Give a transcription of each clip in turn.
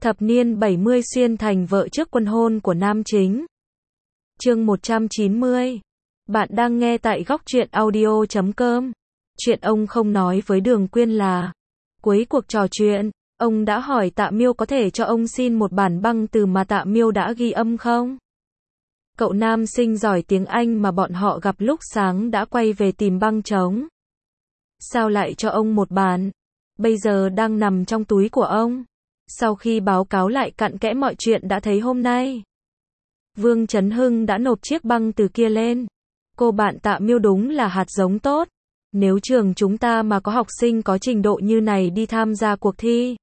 Thập niên 70 xuyên thành vợ trước quân hôn của nam chính. Chương 190. Bạn đang nghe tại góc truyện audio.com. Chuyện ông không nói với Đường Quyên là, cuối cuộc trò chuyện, ông đã hỏi Tạ Miêu có thể cho ông xin một bản băng từ mà Tạ Miêu đã ghi âm không? Cậu nam sinh giỏi tiếng Anh mà bọn họ gặp lúc sáng đã quay về tìm băng trống. Sao lại cho ông một bản? Bây giờ đang nằm trong túi của ông. Sau khi báo cáo lại cặn kẽ mọi chuyện đã thấy hôm nay, Vương Chấn Hưng đã nộp chiếc băng từ kia lên. Cô bạn Tạ Miêu đúng là hạt giống tốt. Nếu trường chúng ta mà có học sinh có trình độ như này đi tham gia cuộc thi,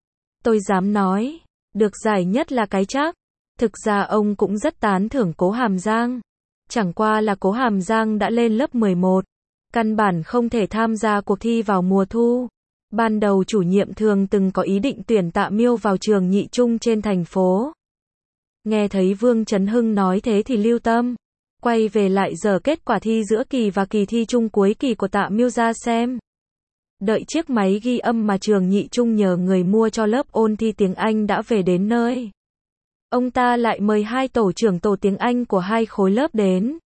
tôi dám nói, được giải nhất là cái chắc. Thực ra ông cũng rất tán thưởng Cố Hàm Giang. Chẳng qua là Cố Hàm Giang đã lên lớp 11, căn bản không thể tham gia cuộc thi vào mùa thu. Ban đầu chủ nhiệm Thường từng có ý định tuyển Tạ Miêu vào trường nhị trung trên thành phố. Nghe thấy Vương Chấn Hưng nói thế thì lưu tâm, quay về lại dở kết quả thi giữa kỳ và kỳ thi chung cuối kỳ của Tạ Miêu ra xem. Đợi chiếc máy ghi âm mà trường nhị trung nhờ người mua cho lớp ôn thi tiếng Anh đã về đến nơi, ông ta lại mời hai tổ trưởng tổ tiếng Anh của hai khối lớp đến.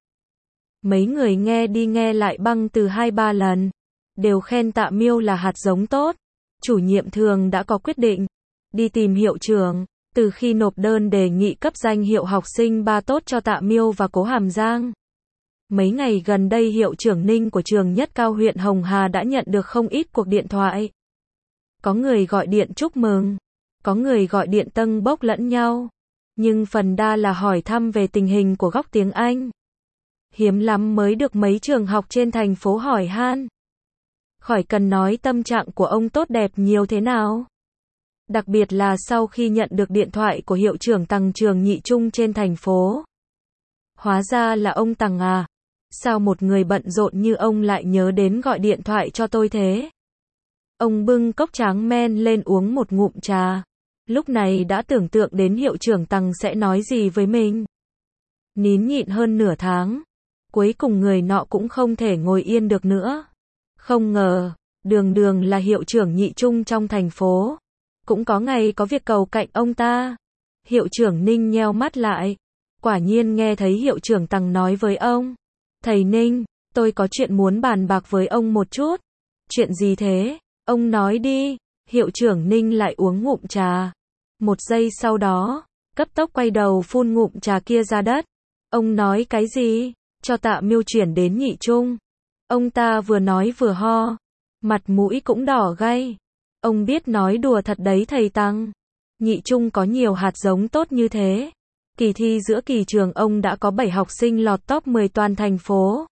Mấy người nghe đi nghe lại băng từ 2-3 lần, đều khen Tạ Miêu là hạt giống tốt. Chủ nhiệm Thường đã có quyết định, đi tìm hiệu trưởng, từ khi nộp đơn đề nghị cấp danh hiệu học sinh 3 tốt cho Tạ Miêu và Cố Hàm Giang. Mấy ngày gần đây hiệu trưởng Ninh của trường Nhất Cao huyện Hồng Hà đã nhận được không ít cuộc điện thoại. Có người gọi điện chúc mừng, có người gọi điện tâng bốc lẫn nhau, nhưng phần đa là hỏi thăm về tình hình của góc tiếng Anh. Hiếm lắm mới được mấy trường học trên thành phố hỏi han. Khỏi cần nói tâm trạng của ông tốt đẹp nhiều thế nào. Đặc biệt là sau khi nhận được điện thoại của hiệu trưởng Tằng trường nhị trung trên thành phố. Hóa ra là ông Tằng à? Sao một người bận rộn như ông lại nhớ đến gọi điện thoại cho tôi thế? Ông bưng cốc tráng men lên uống một ngụm trà. Lúc này đã tưởng tượng đến hiệu trưởng Tằng sẽ nói gì với mình. Nín nhịn hơn nửa tháng, cuối cùng người nọ cũng không thể ngồi yên được nữa. Không ngờ, đường là hiệu trưởng nhị trung trong thành phố, cũng có ngày có việc cầu cạnh ông ta. Hiệu trưởng Ninh nheo mắt lại, quả nhiên nghe thấy hiệu trưởng Tằng nói với ông, thầy Ninh, tôi có chuyện muốn bàn bạc với ông một chút. Chuyện gì thế? Ông nói đi. Hiệu trưởng Ninh lại uống ngụm trà. Một giây sau đó, cấp tốc quay đầu phun ngụm trà kia ra đất. Ông nói cái gì? Cho Tạ Miêu chuyển đến nhị trung. Ông ta vừa nói vừa ho, mặt mũi cũng đỏ gay. Ông biết nói đùa thật đấy thầy Tằng. Nhị trung có nhiều hạt giống tốt như thế. Kỳ thi giữa kỳ trường ông đã có 7 học sinh lọt top 10 toàn thành phố.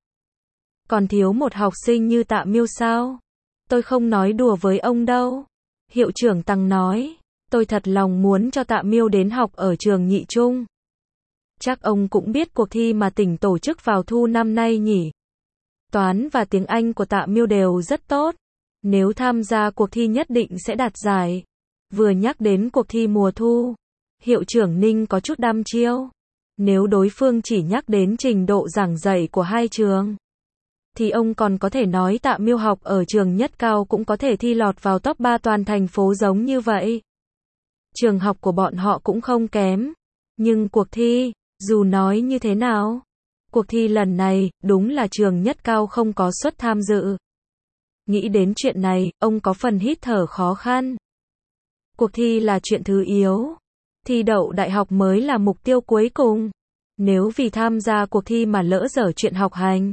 Còn thiếu một học sinh như Tạ Miêu sao? Tôi không nói đùa với ông đâu. Hiệu trưởng Tằng nói, tôi thật lòng muốn cho Tạ Miêu đến học ở trường nhị trung. Chắc ông cũng biết cuộc thi mà tỉnh tổ chức vào thu năm nay nhỉ? Toán và tiếng Anh của Tạ Miêu đều rất tốt. Nếu tham gia cuộc thi nhất định sẽ đạt giải. Vừa nhắc đến cuộc thi mùa thu, hiệu trưởng Ninh có chút đăm chiêu. Nếu đối phương chỉ nhắc đến trình độ giảng dạy của hai trường, thì ông còn có thể nói Tạ Miêu học ở trường Nhất Cao cũng có thể thi lọt vào top 3 toàn thành phố giống như vậy. Trường học của bọn họ cũng không kém. Nhưng cuộc thi, dù nói như thế nào, cuộc thi lần này, đúng là trường Nhất Cao không có suất tham dự. Nghĩ đến chuyện này, ông có phần hít thở khó khăn. Cuộc thi là chuyện thứ yếu. Thi đậu đại học mới là mục tiêu cuối cùng. Nếu vì tham gia cuộc thi mà lỡ dở chuyện học hành,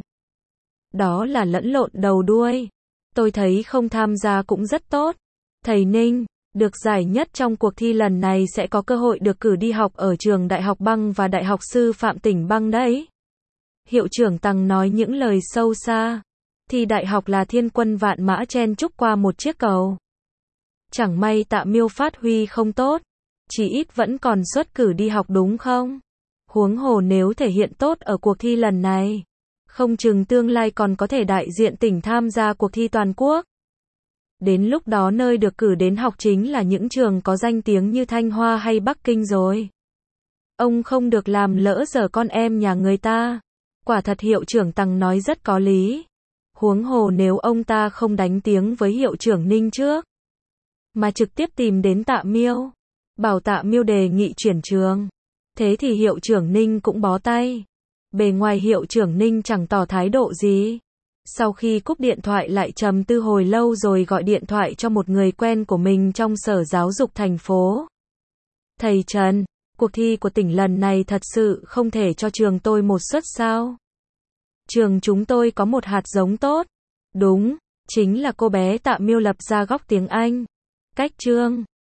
đó là lẫn lộn đầu đuôi. Tôi thấy không tham gia cũng rất tốt. Thầy Ninh, được giải nhất trong cuộc thi lần này sẽ có cơ hội được cử đi học ở trường Đại học Băng và Đại học Sư phạm tỉnh Băng đấy. Hiệu trưởng Tằng nói những lời sâu xa. Thi đại học là thiên quân vạn mã chen chúc qua một chiếc cầu. Chẳng may Tạ Miêu phát huy không tốt, chỉ ít vẫn còn suất cử đi học đúng không? Huống hồ nếu thể hiện tốt ở cuộc thi lần này, không chừng tương lai còn có thể đại diện tỉnh tham gia cuộc thi toàn quốc. Đến lúc đó nơi được cử đến học chính là những trường có danh tiếng như Thanh Hoa hay Bắc Kinh rồi. Ông không được làm lỡ dở con em nhà người ta. Quả thật hiệu trưởng Tằng nói rất có lý. Huống hồ nếu ông ta không đánh tiếng với hiệu trưởng Ninh trước, mà trực tiếp tìm đến Tạ Miêu, bảo Tạ Miêu đề nghị chuyển trường. Thế thì hiệu trưởng Ninh cũng bó tay. Bề ngoài hiệu trưởng Ninh chẳng tỏ thái độ gì. Sau khi cúp điện thoại lại trầm tư hồi lâu rồi gọi điện thoại cho một người quen của mình trong sở giáo dục thành phố. Thầy Trần, cuộc thi của tỉnh lần này thật sự không thể cho trường tôi một suất sao? Trường chúng tôi có một hạt giống tốt. Đúng, chính là cô bé Tạ Miêu lập ra góc tiếng Anh. Cách chương.